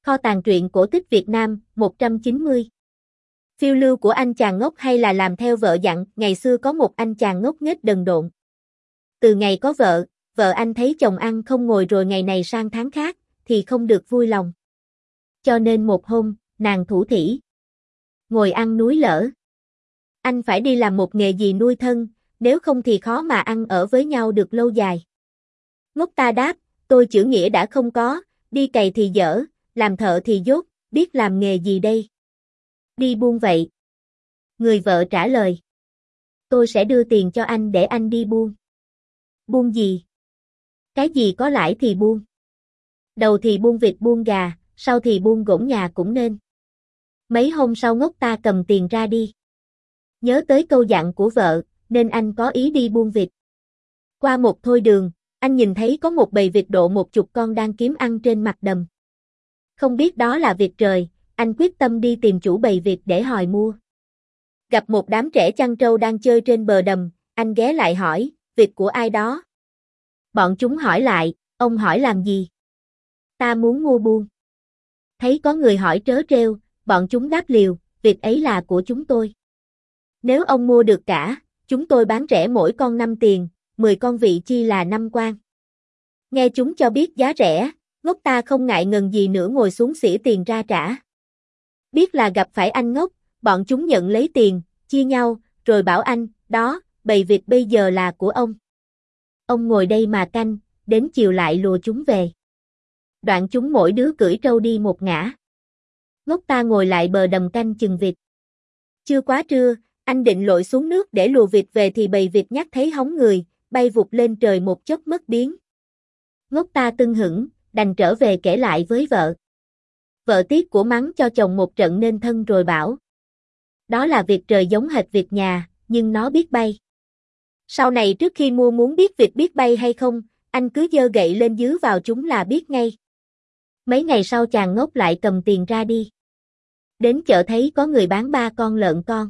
Kho tàng truyện cổ tích Việt Nam, 190. Phiêu lưu của anh chàng ngốc hay là làm theo vợ dặn, ngày xưa có một anh chàng ngốc nghếch đần độn. Từ ngày có vợ anh thấy chồng ăn không ngồi rồi ngày này sang tháng khác, thì không được vui lòng. Cho nên một hôm, nàng thủ thỉ. Ngồi ăn núi lở. Anh phải đi làm một nghề gì nuôi thân, nếu không thì khó mà ăn ở với nhau được lâu dài. Ngốc ta đáp, tôi chữ nghĩa đã không có, đi cày thì dở, làm thợ thì dốt, biết làm nghề gì đây? Đi buôn vậy. Người vợ trả lời. Tôi sẽ đưa tiền cho anh để anh đi buôn. Buôn gì? Cái gì có lãi thì buôn. Đầu thì buôn vịt buôn gà, sau thì buôn gỗng nhà cũng nên. Mấy hôm sau ngốc ta cầm tiền ra đi. Nhớ tới câu dặn của vợ, nên anh có ý đi buôn vịt. Qua một thôi đường, anh nhìn thấy có một bầy vịt độ 10 con đang kiếm ăn trên mặt đầm. Không biết đó là vịt trời, anh quyết tâm đi tìm chủ bầy vịt để hỏi mua. Gặp một đám trẻ chăn trâu đang chơi trên bờ đầm, anh ghé lại hỏi, vịt của ai đó? Bọn chúng hỏi lại, ông hỏi làm gì? Ta muốn mua buôn. Thấy có người hỏi trớ trêu, bọn chúng đáp liều, vịt ấy là của chúng tôi. Nếu ông mua được cả, chúng tôi bán rẻ mỗi con 5 tiền, 10 con vị chi là 5 quan. Nghe chúng cho biết giá rẻ, ngốc ta không ngại ngần gì nữa ngồi xuống xỉ tiền ra trả. Biết là gặp phải anh ngốc, bọn chúng nhận lấy tiền, chia nhau, rồi bảo anh, đó, bầy vịt bây giờ là của ông. Ông ngồi đây mà canh, đến chiều lại lùa chúng về. Đoạn chúng mỗi đứa cưỡi trâu đi một ngã. Ngốc ta ngồi lại bờ đầm canh chừng vịt. Chưa quá trưa, anh định lội xuống nước để lùa vịt về thì bầy vịt nhát thấy hóng người, bay vụt lên trời một chốc mất biến. Ngốc ta tưng hửng, đành trở về kể lại với vợ. Vợ tiếc của mắng cho chồng một trận nên thân rồi bảo. Đó là vịt trời giống hệt vịt nhà, nhưng nó biết bay. Sau này trước khi mua muốn biết vịt biết bay hay không, anh cứ giơ gậy lên dứ vào chúng là biết ngay. Mấy ngày sau chàng ngốc lại cầm tiền ra đi. Đến chợ thấy có người bán 3 con lợn con.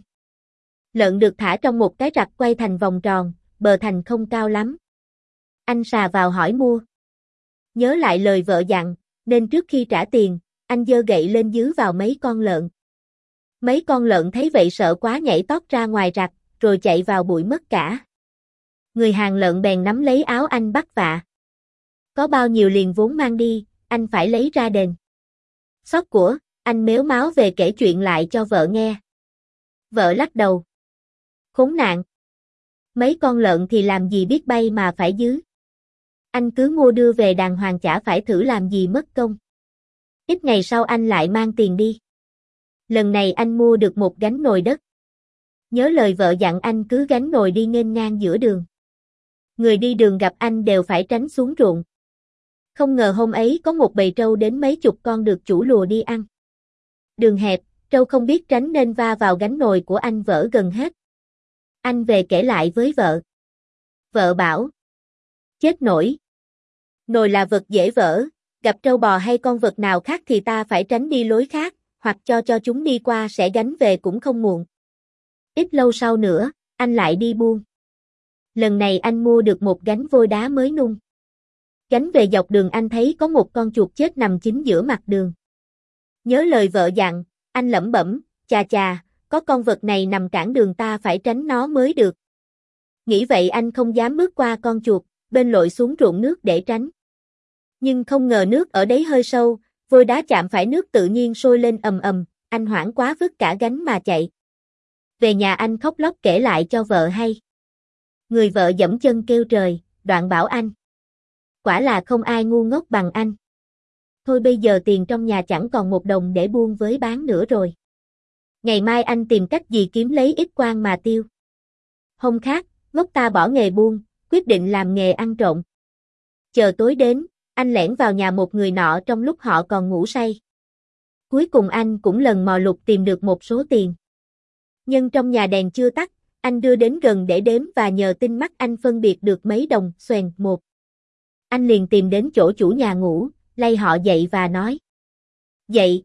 Lợn được thả trong một cái rặc quay thành vòng tròn, bờ thành không cao lắm. Anh sà vào hỏi mua. Nhớ lại lời vợ dặn, nên trước khi trả tiền, anh giơ gậy lên dứ vào mấy con lợn. Mấy con lợn thấy vậy sợ quá nhảy tót ra ngoài rặc, rồi chạy vào bụi mất cả. Người hàng lợn bèn nắm lấy áo anh bắt vạ. Có bao nhiêu liền vốn mang đi, anh phải lấy ra đền. Xót của, anh mếu máo về kể chuyện lại cho vợ nghe. Vợ lắc đầu. Khốn nạn. Mấy con lợn thì làm gì biết bay mà phải dứ. Anh cứ mua đưa về đàng hoàng chả phải thử làm gì mất công. Ít ngày sau anh lại mang tiền đi. Lần này anh mua được một gánh nồi đất. Nhớ lời vợ dặn anh cứ gánh nồi đi nghênh ngang giữa đường. Người đi đường gặp anh đều phải tránh xuống ruộng. Không ngờ hôm ấy có một bầy trâu đến mấy chục con được chủ lùa đi ăn. Đường hẹp, trâu không biết tránh nên va vào gánh nồi của anh vỡ gần hết. Anh về kể lại với vợ. Vợ bảo. Chết nổi. Nồi là vật dễ vỡ, gặp trâu bò hay con vật nào khác thì ta phải tránh đi lối khác, hoặc cho chúng đi qua sẽ gánh về cũng không muộn. Ít lâu sau nữa, anh lại đi buôn. Lần này anh mua được một gánh vôi đá mới nung. Gánh về dọc đường anh thấy có một con chuột chết nằm chính giữa mặt đường. Nhớ lời vợ dặn, anh lẩm bẩm, chà chà, có con vật này nằm cản đường ta phải tránh nó mới được. Nghĩ vậy anh không dám bước qua con chuột, bên lội xuống ruộng nước để tránh. Nhưng không ngờ nước ở đấy hơi sâu, vôi đá chạm phải nước tự nhiên sôi lên ầm ầm, anh hoảng quá vứt cả gánh mà chạy. Về nhà anh khóc lóc kể lại cho vợ hay. Người vợ giẫm chân kêu trời, đoạn bảo anh. Quả là không ai ngu ngốc bằng anh. Thôi bây giờ tiền trong nhà chẳng còn một đồng để buôn với bán nữa rồi. Ngày mai anh tìm cách gì kiếm lấy ít quan mà tiêu. Hôm khác, ngốc ta bỏ nghề buôn, quyết định làm nghề ăn trộm. Chờ tối đến, anh lẻn vào nhà một người nọ trong lúc họ còn ngủ say. Cuối cùng anh cũng lần mò lục tìm được một số tiền. Nhưng trong nhà đèn chưa tắt, anh đưa đến gần để đếm và nhờ tinh mắt anh phân biệt được mấy đồng xoèn một. Anh liền tìm đến chỗ chủ nhà ngủ, lay họ dậy và nói. Dậy!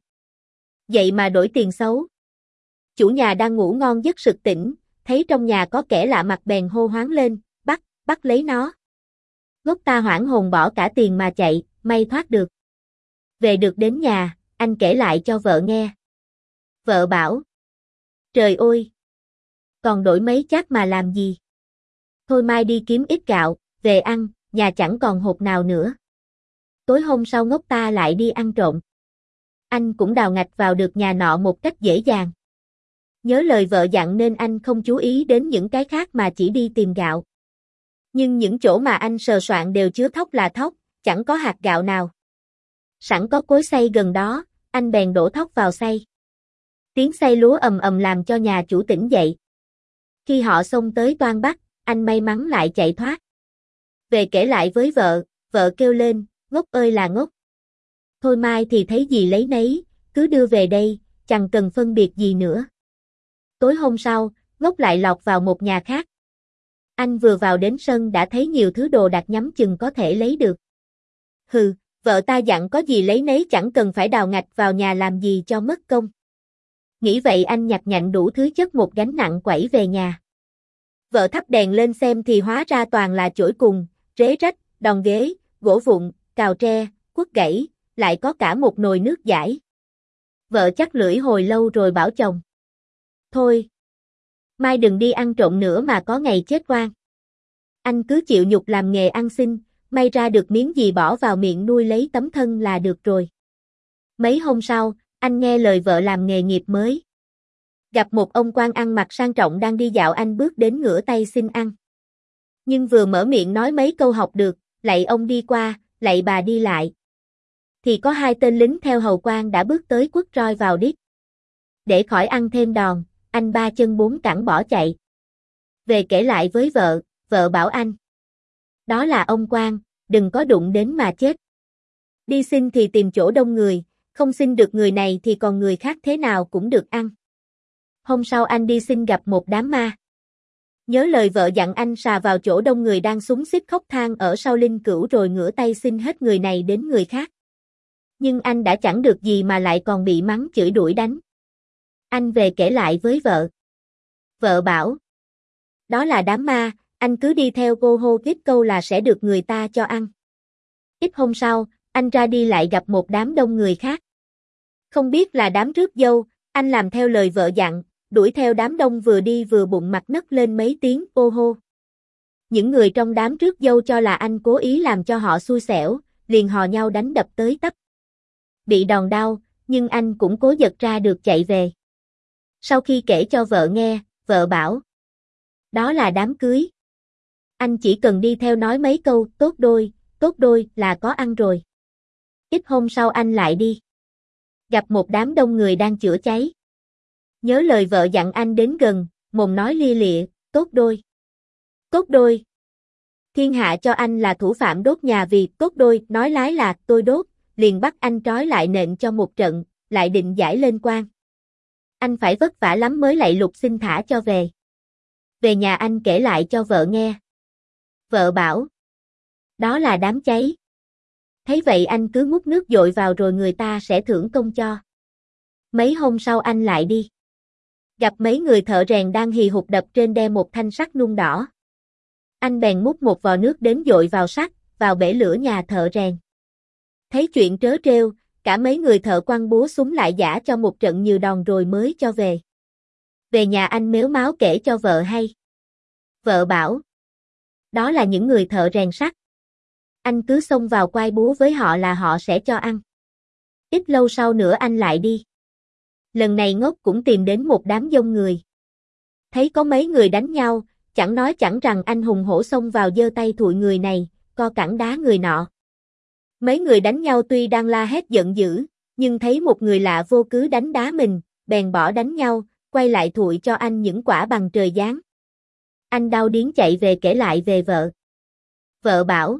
Dậy mà đổi tiền xấu. Chủ nhà đang ngủ ngon giấc sực tỉnh, thấy trong nhà có kẻ lạ mặt bèn hô hoáng lên, bắt lấy nó. Ngốc ta hoảng hồn bỏ cả tiền mà chạy, may thoát được. Về được đến nhà, anh kể lại cho vợ nghe. Vợ bảo. Trời ơi! Còn đổi mấy chát mà làm gì? Thôi mai đi kiếm ít gạo, về ăn, nhà chẳng còn hột nào nữa. Tối hôm sau Ngốc ta lại đi ăn trộm. Anh cũng đào ngạch vào được nhà nọ một cách dễ dàng. Nhớ lời vợ dặn nên anh không chú ý đến những cái khác mà chỉ đi tìm gạo. Nhưng những chỗ mà anh sờ soạn đều chứa thóc là thóc, chẳng có hạt gạo nào. Sẵn có cối xay gần đó, anh bèn đổ thóc vào xay. Tiếng xay lúa ầm ầm làm cho nhà chủ tỉnh dậy. Khi họ xông tới toan bắt, anh may mắn lại chạy thoát. Về kể lại với vợ, vợ kêu lên, Ngốc ơi là ngốc. Thôi mai thì thấy gì lấy nấy, cứ đưa về đây, chẳng cần phân biệt gì nữa. Tối hôm sau, Ngốc lại lọt vào một nhà khác. Anh vừa vào đến sân đã thấy nhiều thứ đồ đạc nhắm chừng có thể lấy được. Hừ, vợ ta dặn có gì lấy nấy chẳng cần phải đào ngạch vào nhà làm gì cho mất công. Nghĩ vậy anh nhặt nhạnh đủ thứ chất một gánh nặng quẩy về nhà. Vợ thắp đèn lên xem thì hóa ra toàn là chổi cùng, rế rách, đòn ghế, gỗ vụn, cào tre, quất gãy, lại có cả một nồi nước dãi. Vợ chắc lưỡi hồi lâu rồi bảo chồng. Thôi, mai đừng đi ăn trộm nữa mà có ngày chết oan. Anh cứ chịu nhục làm nghề ăn xin, may ra được miếng gì bỏ vào miệng nuôi lấy tấm thân là được rồi. Mấy hôm sau, anh nghe lời vợ làm nghề nghiệp mới. Gặp một ông quan ăn mặc sang trọng đang đi dạo, anh bước đến ngửa tay xin ăn. Nhưng vừa mở miệng nói mấy câu học được, lạy ông đi qua, lạy bà đi lại. Thì có hai tên lính theo hầu quan đã bước tới quất roi vào đít. Để khỏi ăn thêm đòn, anh ba chân bốn cẳng bỏ chạy. Về kể lại với vợ, vợ bảo anh. Đó là ông quan, đừng có đụng đến mà chết. Đi xin thì tìm chỗ đông người, không xin được người này thì còn người khác thế nào cũng được ăn. Hôm sau anh đi xin gặp một đám ma. Nhớ lời vợ dặn anh xà vào chỗ đông người đang xúm xít khóc than ở sau linh cữu rồi ngửa tay xin hết người này đến người khác. Nhưng anh đã chẳng được gì mà lại còn bị mắng chửi đuổi đánh. Anh về kể lại với vợ. Vợ bảo. Đó là đám ma, anh cứ đi theo cô hô tiếp câu là sẽ được người ta cho ăn. Ít hôm sau, anh ra đi lại gặp một đám đông người khác. Không biết là đám rước dâu, anh làm theo lời vợ dặn, đuổi theo đám đông vừa đi vừa bụng mặt nấc lên mấy tiếng ô hô. Những người trong đám rước dâu cho là anh cố ý làm cho họ xui xẻo, liền hò nhau đánh đập tới tấp. Bị đòn đau, nhưng anh cũng cố giật ra được chạy về. Sau khi kể cho vợ nghe, vợ bảo. Đó là đám cưới. Anh chỉ cần đi theo nói mấy câu tốt đôi là có ăn rồi. Ít hôm sau anh lại đi. Gặp một đám đông người đang chữa cháy. Nhớ lời vợ dặn anh đến gần, mồm nói lia lịa, tốt đôi. Tốt đôi. Thiên hạ cho anh là thủ phạm đốt nhà vì tốt đôi, nói lái là tôi đốt, liền bắt anh trói lại nện cho một trận, lại định giải lên quan. Anh phải vất vả lắm mới lạy lục xin thả cho về. Về nhà anh kể lại cho vợ nghe. Vợ bảo. Đó là đám cháy. Thấy vậy anh cứ múc nước dội vào rồi người ta sẽ thưởng công cho. Mấy hôm sau anh lại đi. Gặp mấy người thợ rèn đang hì hục đập trên đe một thanh sắt nung đỏ. Anh bèn múc một vò nước đến dội vào sắt, vào bể lửa nhà thợ rèn. Thấy chuyện trớ trêu, cả mấy người thợ quăng búa súng lại giã cho một trận nhiều đòn rồi mới cho về. Về nhà anh mếu máo kể cho vợ hay. Vợ bảo. Đó là những người thợ rèn sắt. Anh cứ xông vào quay búa với họ là họ sẽ cho ăn. Ít lâu sau nữa anh lại đi. Lần này Ngốc cũng tìm đến một đám dông người. Thấy có mấy người đánh nhau, chẳng nói chẳng rằng anh hùng hổ xông vào giơ tay thụi người này, co cẳng đá người nọ. Mấy người đánh nhau tuy đang la hét giận dữ, nhưng thấy một người lạ vô cứ đánh đá mình, bèn bỏ đánh nhau, quay lại thụi cho anh những quả bằng trời giáng. Anh đau điếng chạy về kể lại về vợ. Vợ bảo.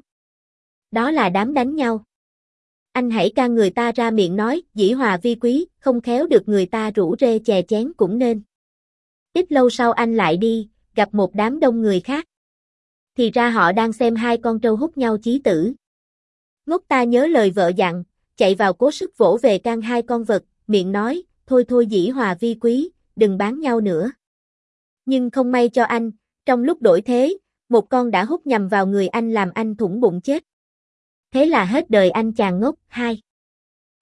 Đó là đám đánh nhau. Anh hãy can người ta ra miệng nói, dĩ hòa vi quý, không khéo được người ta rủ rê chè chén cũng nên. Ít lâu sau anh lại đi, gặp một đám đông người khác. Thì ra họ đang xem hai con trâu hút nhau chí tử. Ngốc ta nhớ lời vợ dặn, chạy vào cố sức vỗ về can hai con vật, miệng nói, thôi thôi dĩ hòa vi quý, đừng bán nhau nữa. Nhưng không may cho anh, trong lúc đổi thế, một con đã hút nhầm vào người anh làm anh thủng bụng chết. Thế là hết đời anh chàng Ngốc 2.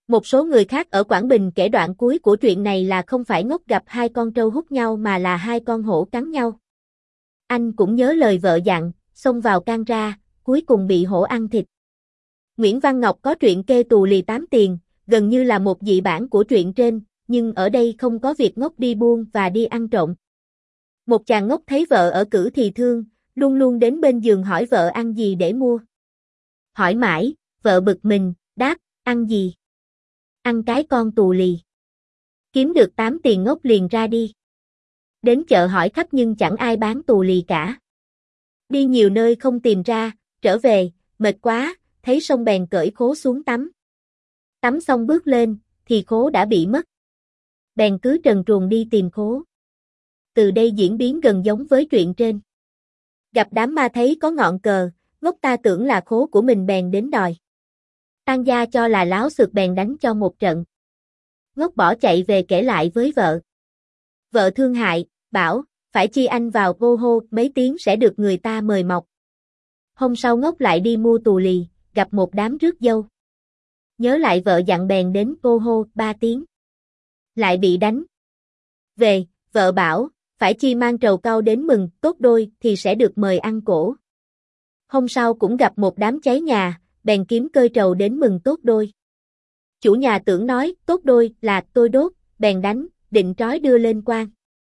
Một số người khác ở Quảng Bình kể đoạn cuối của truyện này là không phải Ngốc gặp hai con trâu hút nhau mà là hai con hổ cắn nhau. Anh cũng nhớ lời vợ dặn, xông vào can ra, cuối cùng bị hổ ăn thịt. Nguyễn Văn Ngọc có truyện kê tù lì 8 tiền, gần như là một dị bản của truyện trên, nhưng ở đây không có việc Ngốc đi buôn và đi ăn trộm. Một chàng ngốc thấy vợ ở cữ thì thương, luôn luôn đến bên giường hỏi vợ ăn gì để mua. Hỏi mãi, vợ bực mình, đáp, ăn gì? Ăn cái con tù lì. Kiếm được 8 tiền Ngốc liền ra đi. Đến chợ hỏi khắp nhưng chẳng ai bán tù lì cả. Đi nhiều nơi không tìm ra, trở về, mệt quá, thấy sông bèn cởi khố xuống tắm. Tắm xong bước lên, thì khố đã bị mất. Bèn cứ trần truồng đi tìm khố. Từ đây diễn biến gần giống với truyện trên. Gặp đám ma thấy có ngọn cờ, Ngốc ta tưởng là khố của mình bèn đến đòi. Tang gia cho là láo xược bèn đánh cho một trận. Ngốc bỏ chạy về kể lại với vợ. Vợ thương hại, bảo, phải chi anh vào vô hô mấy tiếng sẽ được người ta mời mọc. Hôm sau Ngốc lại đi mua tù lì, gặp một đám rước dâu. Nhớ lại vợ dặn bèn đến vô hô 3 tiếng. Lại bị đánh. Về, vợ bảo, phải chi mang trầu cau đến mừng tốt đôi thì sẽ được mời ăn cỗ. Hôm sau cũng gặp một đám cháy nhà, bèn kiếm cơi trầu đến mừng tốt đôi. Chủ nhà tưởng nói tốt đôi là tôi đốt, bèn đánh, định trói đưa lên quan.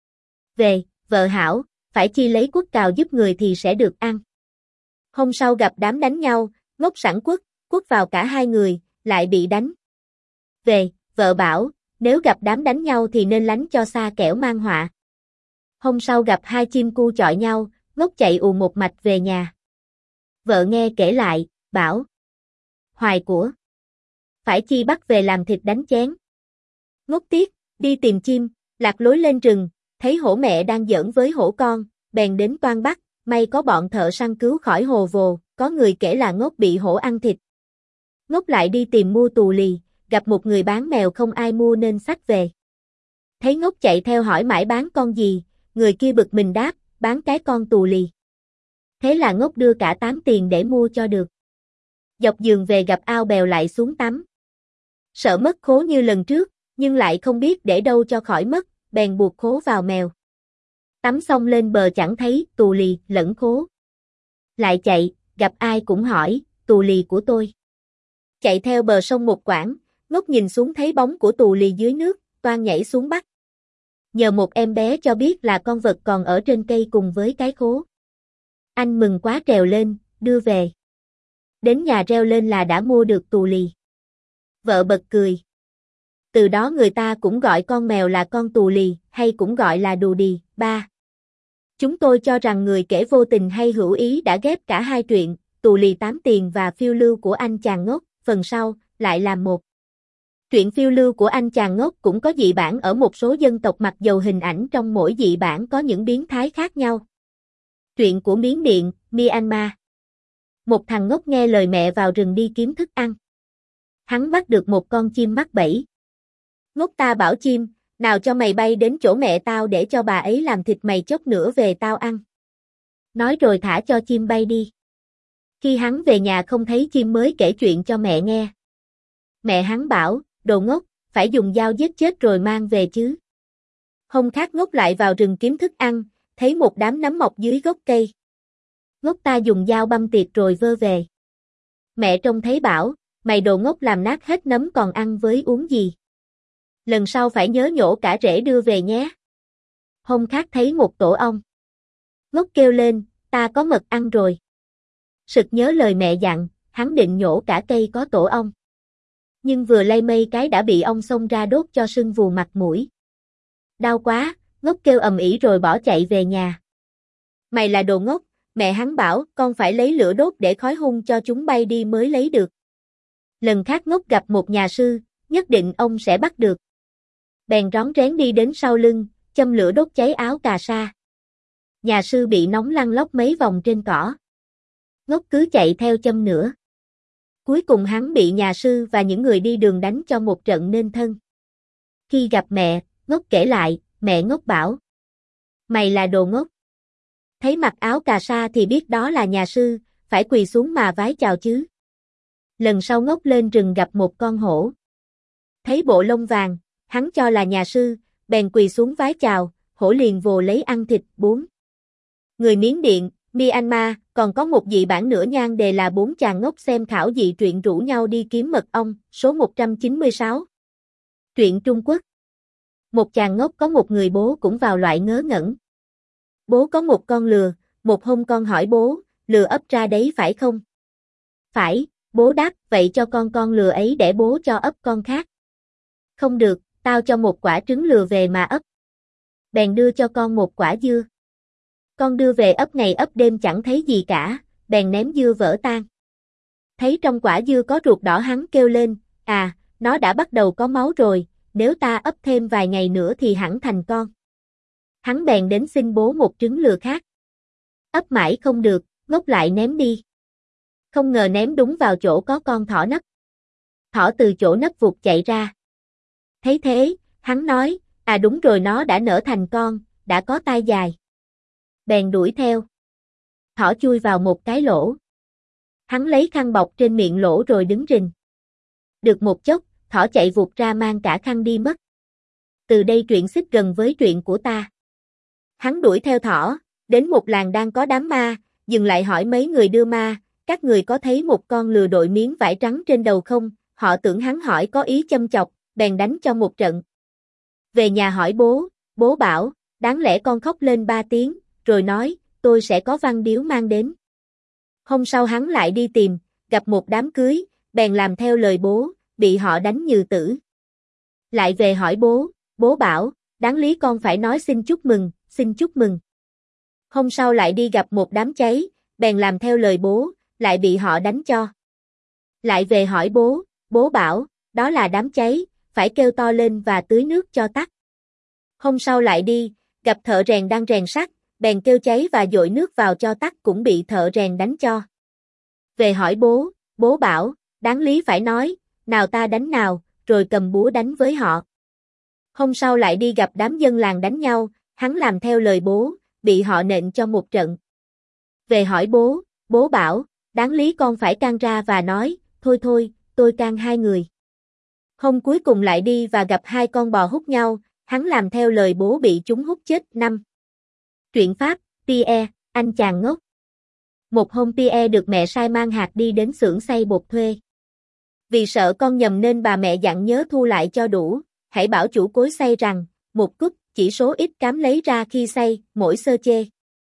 Về, vợ hảo, phải chi lấy quất cào giúp người thì sẽ được ăn. Hôm sau gặp đám đánh nhau, Ngốc sẵn quất vào cả hai người, lại bị đánh. Về, vợ bảo, nếu gặp đám đánh nhau thì nên lánh cho xa kẻo mang họa. Hôm sau gặp hai chim cu chọi nhau, Ngốc chạy ù một mạch về nhà. Vợ nghe kể lại, bảo. Hoài của. Phải chi bắt về làm thịt đánh chén. Ngốc tiếc, đi tìm chim, lạc lối lên rừng, thấy hổ mẹ đang giỡn với hổ con, bèn đến toan bắt, may có bọn thợ săn cứu khỏi hồ vồ, có người kể là Ngốc bị hổ ăn thịt. Ngốc lại đi tìm mua tù lì, gặp một người bán mèo không ai mua nên xách về. Thấy Ngốc chạy theo hỏi mãi bán con gì, người kia bực mình đáp, bán cái con tù lì. Thế là Ngốc đưa cả 8 tiền để mua cho được. Dọc giường về gặp ao bèo lại xuống tắm. Sợ mất khố như lần trước, nhưng lại không biết để đâu cho khỏi mất, bèn buộc khố vào mèo. Tắm xong lên bờ chẳng thấy tù lì lẫn khố. Lại chạy, gặp ai cũng hỏi, tù lì của tôi. Chạy theo bờ sông một quãng, Ngốc nhìn xuống thấy bóng của tù lì dưới nước, toan nhảy xuống bắt. Nhờ một em bé cho biết là con vật còn ở trên cây cùng với cái khố. Anh mừng quá trèo lên, đưa về. Đến nhà reo lên là đã mua được tù lì. Vợ bật cười. Từ đó người ta cũng gọi con mèo là con tù lì, hay cũng gọi là đù đì. 3. Chúng tôi cho rằng người kể vô tình hay hữu ý đã ghép cả hai truyện, tù lì 8 tiền và phiêu lưu của anh chàng ngốc, phần sau, lại làm một. Truyện phiêu lưu của anh chàng ngốc cũng có dị bản ở một số dân tộc mặc dầu hình ảnh trong mỗi dị bản có những biến thái khác nhau. Truyện của Miến Điện, Myanmar. Một thằng ngốc nghe lời mẹ vào rừng đi kiếm thức ăn. Hắn bắt được một con chim mắc bẫy. Ngốc ta bảo chim, nào cho mày bay đến chỗ mẹ tao để cho bà ấy làm thịt mày chốc nữa về tao ăn. Nói rồi thả cho chim bay đi. Khi hắn về nhà không thấy chim mới kể chuyện cho mẹ nghe. Mẹ hắn bảo, đồ ngốc, phải dùng dao giết chết rồi mang về chứ. Hôm khác ngốc lại vào rừng kiếm thức ăn, thấy một đám nấm mọc dưới gốc cây. Ngốc ta dùng dao băm tiệt rồi vơ về. Mẹ trông thấy bảo, mày đồ ngốc làm nát hết nấm còn ăn với uống gì. Lần sau phải nhớ nhổ cả rễ đưa về nhé. Hôm khác thấy một tổ ong. Ngốc kêu lên, ta có mật ăn rồi. Sực nhớ lời mẹ dặn, hắn định nhổ cả cây có tổ ong. Nhưng vừa lay mây cái đã bị ong xông ra đốt cho sưng vù mặt mũi. Đau quá, ngốc kêu ầm ĩ rồi bỏ chạy về nhà. Mày là đồ ngốc, mẹ hắn bảo con phải lấy lửa đốt để khói hun cho chúng bay đi mới lấy được. Lần khác ngốc gặp một nhà sư, nhất định ông sẽ bắt được. Bèn rón rén đi đến sau lưng, châm lửa đốt cháy áo cà sa. Nhà sư bị nóng lăn lóc mấy vòng trên cỏ. Ngốc cứ chạy theo châm nữa. Cuối cùng hắn bị nhà sư và những người đi đường đánh cho một trận nên thân. Khi gặp mẹ, Ngốc kể lại, mẹ Ngốc bảo. Mày là đồ ngốc. Thấy mặc áo cà sa thì biết đó là nhà sư, phải quỳ xuống mà vái chào chứ. Lần sau Ngốc lên rừng gặp một con hổ. Thấy bộ lông vàng, hắn cho là nhà sư, bèn quỳ xuống vái chào, hổ liền vồ lấy ăn thịt. 4. Người Miến Điện, Myanmar, còn có một dị bản nữa nhan đề là 4 chàng ngốc xem khảo dị truyện rủ nhau đi kiếm mật ong, số 196. Truyện Trung Quốc. Một chàng ngốc có một người bố cũng vào loại ngớ ngẩn. Bố có một con lừa, một hôm con hỏi bố, lừa ấp ra đấy phải không? Phải, bố đáp, vậy cho con lừa ấy để bố cho ấp con khác. Không được, tao cho một quả trứng lừa về mà ấp. Bèn đưa cho con một quả dưa. Con đưa về ấp ngày ấp đêm chẳng thấy gì cả, bèn ném dưa vỡ tan. Thấy trong quả dưa có ruột đỏ hắn kêu lên, à, nó đã bắt đầu có máu rồi, nếu ta ấp thêm vài ngày nữa thì hẳn thành con. Hắn bèn đến xin bố một trứng lừa khác. Ấp mãi không được, ngốc lại ném đi. Không ngờ ném đúng vào chỗ có con thỏ nấp. Thỏ từ chỗ nấp vụt chạy ra. Thấy thế, hắn nói, à đúng rồi nó đã nở thành con, đã có tai dài. Bèn đuổi theo. Thỏ chui vào một cái lỗ. Hắn lấy khăn bọc trên miệng lỗ rồi đứng rình. Được một chốc, thỏ chạy vụt ra mang cả khăn đi mất. Từ đây truyện xích gần với truyện của ta. Hắn đuổi theo thỏ, đến một làng đang có đám ma, dừng lại hỏi mấy người đưa ma, các người có thấy một con lừa đội miếng vải trắng trên đầu không? Họ tưởng hắn hỏi có ý châm chọc, bèn đánh cho một trận. Về nhà hỏi bố bảo, đáng lẽ con khóc lên 3 tiếng, rồi nói, tôi sẽ có văn điếu mang đến. Hôm sau hắn lại đi tìm, gặp một đám cưới, bèn làm theo lời bố, bị họ đánh như tử. Lại về hỏi bố bảo, đáng lý con phải nói xin chúc mừng. Hôm sau lại đi gặp một đám cháy, bèn làm theo lời bố, lại bị họ đánh cho. Lại về hỏi bố bảo, đó là đám cháy, phải kêu to lên và tưới nước cho tắt. Hôm sau lại đi, gặp thợ rèn đang rèn sắt, bèn kêu cháy và dội nước vào cho tắt cũng bị thợ rèn đánh cho. Về hỏi bố bảo, đáng lý phải nói, nào ta đánh nào, rồi cầm búa đánh với họ. Hôm sau lại đi gặp đám dân làng đánh nhau, hắn làm theo lời bố, bị họ nện cho một trận. Về hỏi bố bảo, đáng lý con phải can ra và nói, thôi, tôi can 2 người. Hôm cuối cùng lại đi và gặp 2 con bò hút nhau, hắn làm theo lời bố bị chúng hút chết. 5. Truyện Pháp, Pierre, anh chàng ngốc. Một hôm Pierre được mẹ sai mang hạt đi đến xưởng xay bột thuê. Vì sợ con nhầm nên bà mẹ dặn nhớ thu lại cho đủ, hãy bảo chủ cối xay rằng, một cúp, chỉ số ít cám lấy ra khi xay, mỗi sơ chê.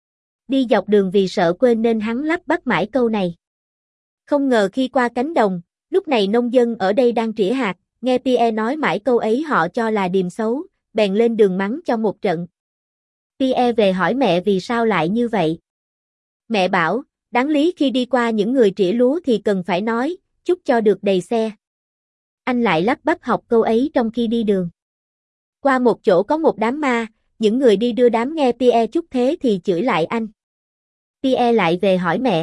Đi dọc đường vì sợ quên nên hắn lắp bắp mãi câu này. Không ngờ khi qua cánh đồng, lúc này nông dân ở đây đang trĩa hạt, nghe Pierre nói mãi câu ấy họ cho là điềm xấu, bèn lên đường mắng cho một trận. Pierre về hỏi mẹ vì sao lại như vậy. Mẹ bảo, đáng lý khi đi qua những người trĩa lúa thì cần phải nói, chúc cho được đầy xe. Anh lại lắp bắp học câu ấy trong khi đi đường. Qua một chỗ có một đám ma, những người đi đưa đám nghe Pierre chúc thế thì chửi lại anh. Pierre lại về hỏi mẹ.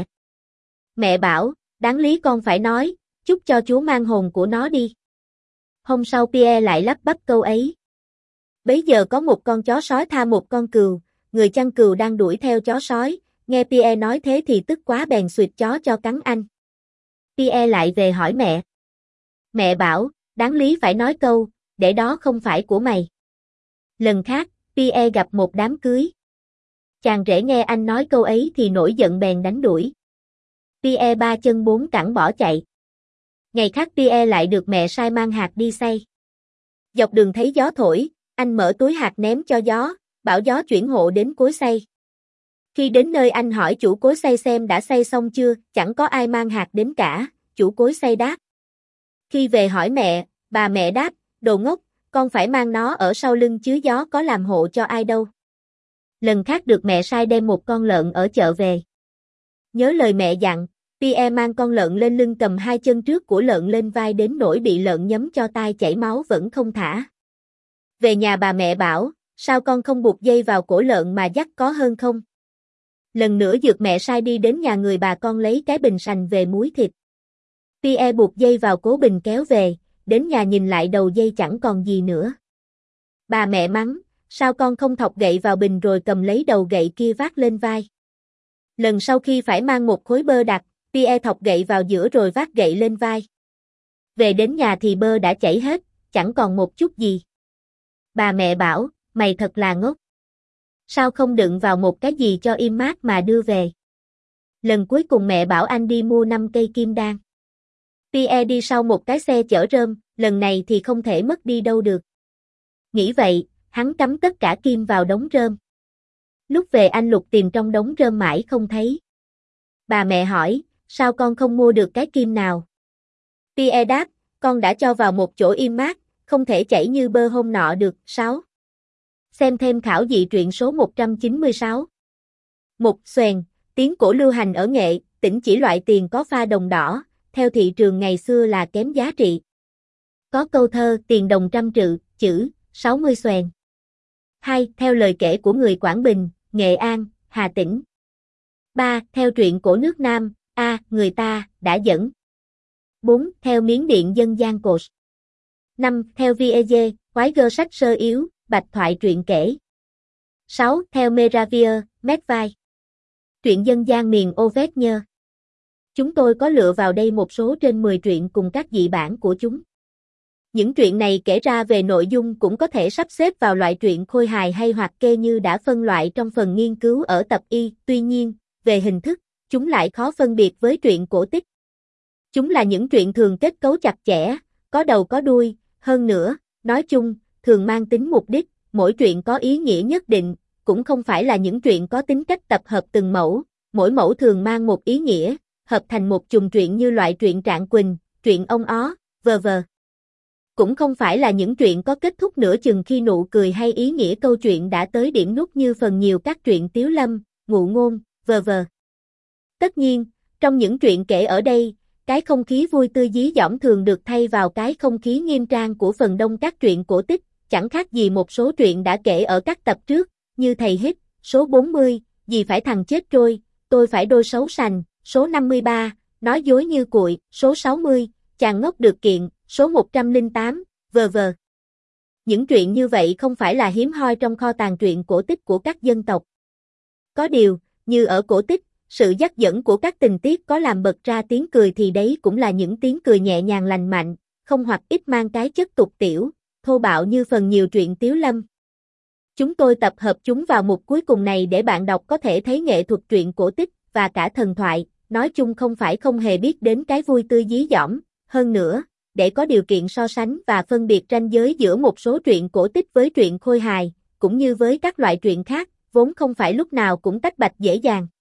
Mẹ bảo, đáng lý con phải nói, chúc cho Chúa mang hồn của nó đi. Hôm sau Pierre lại lắp bắp câu ấy. Bấy giờ có một con chó sói tha một con cừu, người chăn cừu đang đuổi theo chó sói, nghe Pierre nói thế thì tức quá bèn xuyệt chó cho cắn anh. Pierre lại về hỏi mẹ. Mẹ bảo, đáng lý phải nói câu, để đó không phải của mày. Lần khác, Pierre gặp một đám cưới. Chàng rể nghe anh nói câu ấy thì nổi giận bèn đánh đuổi. Pierre 3 chân 4 cẳng bỏ chạy. Ngày khác Pierre lại được mẹ sai mang hạt đi xay. Dọc đường thấy gió thổi, anh mở túi hạt ném cho gió, bảo gió chuyển hộ đến cối xay. Khi đến nơi anh hỏi chủ cối xay xem đã xay xong chưa, chẳng có ai mang hạt đến cả, chủ cối xay đáp. Khi về hỏi mẹ, bà mẹ đáp, đồ ngốc, con phải mang nó ở sau lưng chứ gió có làm hộ cho ai đâu. Lần khác được mẹ sai đem một con lợn ở chợ về. Nhớ lời mẹ dặn, Pierre mang con lợn lên lưng cầm 2 chân trước của lợn lên vai đến nỗi bị lợn nhấm cho tai chảy máu vẫn không thả. Về nhà bà mẹ bảo, sao con không buộc dây vào cổ lợn mà dắt có hơn không? Lần nữa dược mẹ sai đi đến nhà người bà con lấy cái bình sành về muối thịt. Pierre buộc dây vào cố bình kéo về, đến nhà nhìn lại đầu dây chẳng còn gì nữa. Bà mẹ mắng, sao con không thọc gậy vào bình rồi cầm lấy đầu gậy kia vác lên vai. Lần sau khi phải mang một khối bơ đặc, Pierre thọc gậy vào giữa rồi vác gậy lên vai. Về đến nhà thì bơ đã chảy hết, chẳng còn một chút gì. Bà mẹ bảo, mày thật là ngốc. Sao không đựng vào một cái gì cho im mát mà đưa về? Lần cuối cùng mẹ bảo anh đi mua 5 cây kim đan. Pierre đi sau một cái xe chở rơm, lần này thì không thể mất đi đâu được. Nghĩ vậy, hắn cắm tất cả kim vào đống rơm. Lúc về anh lục tìm trong đống rơm mãi không thấy. Bà mẹ hỏi, sao con không mua được cái kim nào? Pierre đáp, con đã cho vào một chỗ im mát, không thể chảy như bơ hôm nọ được. 6. Xem thêm khảo dị truyện số 196. Một xoèn, tiếng cổ lưu hành ở Nghệ, Tĩnh chỉ loại tiền có pha đồng đỏ, theo thị trường ngày xưa là kém giá trị. Có câu thơ tiền đồng trăm trự, chữ, 60 xoèn. 2. Theo lời kể của người Quảng Bình, Nghệ An, Hà Tĩnh. 3. Theo truyện cổ nước Nam, người ta, đã dẫn. 4. Theo miến điện dân gian cột. 5. Theo Viege, quái gơ sách sơ yếu, bạch thoại truyện kể. 6. Theo Meravia, Medvai. Truyện dân gian miền Auvergne. Chúng tôi có lựa vào đây một số trên 10 truyện cùng các dị bản của chúng. Những truyện này kể ra về nội dung cũng có thể sắp xếp vào loại truyện khôi hài hay hoạt kê như đã phân loại trong phần nghiên cứu ở tập Y, tuy nhiên, về hình thức, chúng lại khó phân biệt với truyện cổ tích. Chúng là những truyện thường kết cấu chặt chẽ, có đầu có đuôi, hơn nữa, nói chung, thường mang tính mục đích, mỗi truyện có ý nghĩa nhất định, cũng không phải là những truyện có tính cách tập hợp từng mẫu, mỗi mẫu thường mang một ý nghĩa, hợp thành một chùm truyện như loại truyện Trạng Quỳnh, truyện Ông Ó, v.v. Cũng không phải là những truyện có kết thúc nửa chừng khi nụ cười hay ý nghĩa câu chuyện đã tới điểm nút như phần nhiều các truyện Tiếu Lâm, Ngụ Ngôn, v.v. Tất nhiên, trong những truyện kể ở đây, cái không khí vui tươi dí dỏm thường được thay vào cái không khí nghiêm trang của phần đông các truyện cổ tích, chẳng khác gì một số truyện đã kể ở các tập trước, như Thầy Hít, số 40, Gì phải thằng chết trôi, Tôi phải đôi xấu sành, số 53, Nói dối như cuội, số 60, Chàng ngốc được kiện, số 108, v.v. Những truyện như vậy không phải là hiếm hoi trong kho tàng truyện cổ tích của các dân tộc. Có điều, như ở cổ tích, sự dắt dẫn của các tình tiết có làm bật ra tiếng cười thì đấy cũng là những tiếng cười nhẹ nhàng lành mạnh, không hoặc ít mang cái chất tục tiểu, thô bạo như phần nhiều truyện Tiếu Lâm. Chúng tôi tập hợp chúng vào mục cuối cùng này để bạn đọc có thể thấy nghệ thuật truyện cổ tích và cả thần thoại, nói chung không phải không hề biết đến cái vui tươi dí dỏm, hơn nữa, để có điều kiện so sánh và phân biệt ranh giới giữa một số truyện cổ tích với truyện khôi hài, cũng như với các loại truyện khác, vốn không phải lúc nào cũng tách bạch dễ dàng.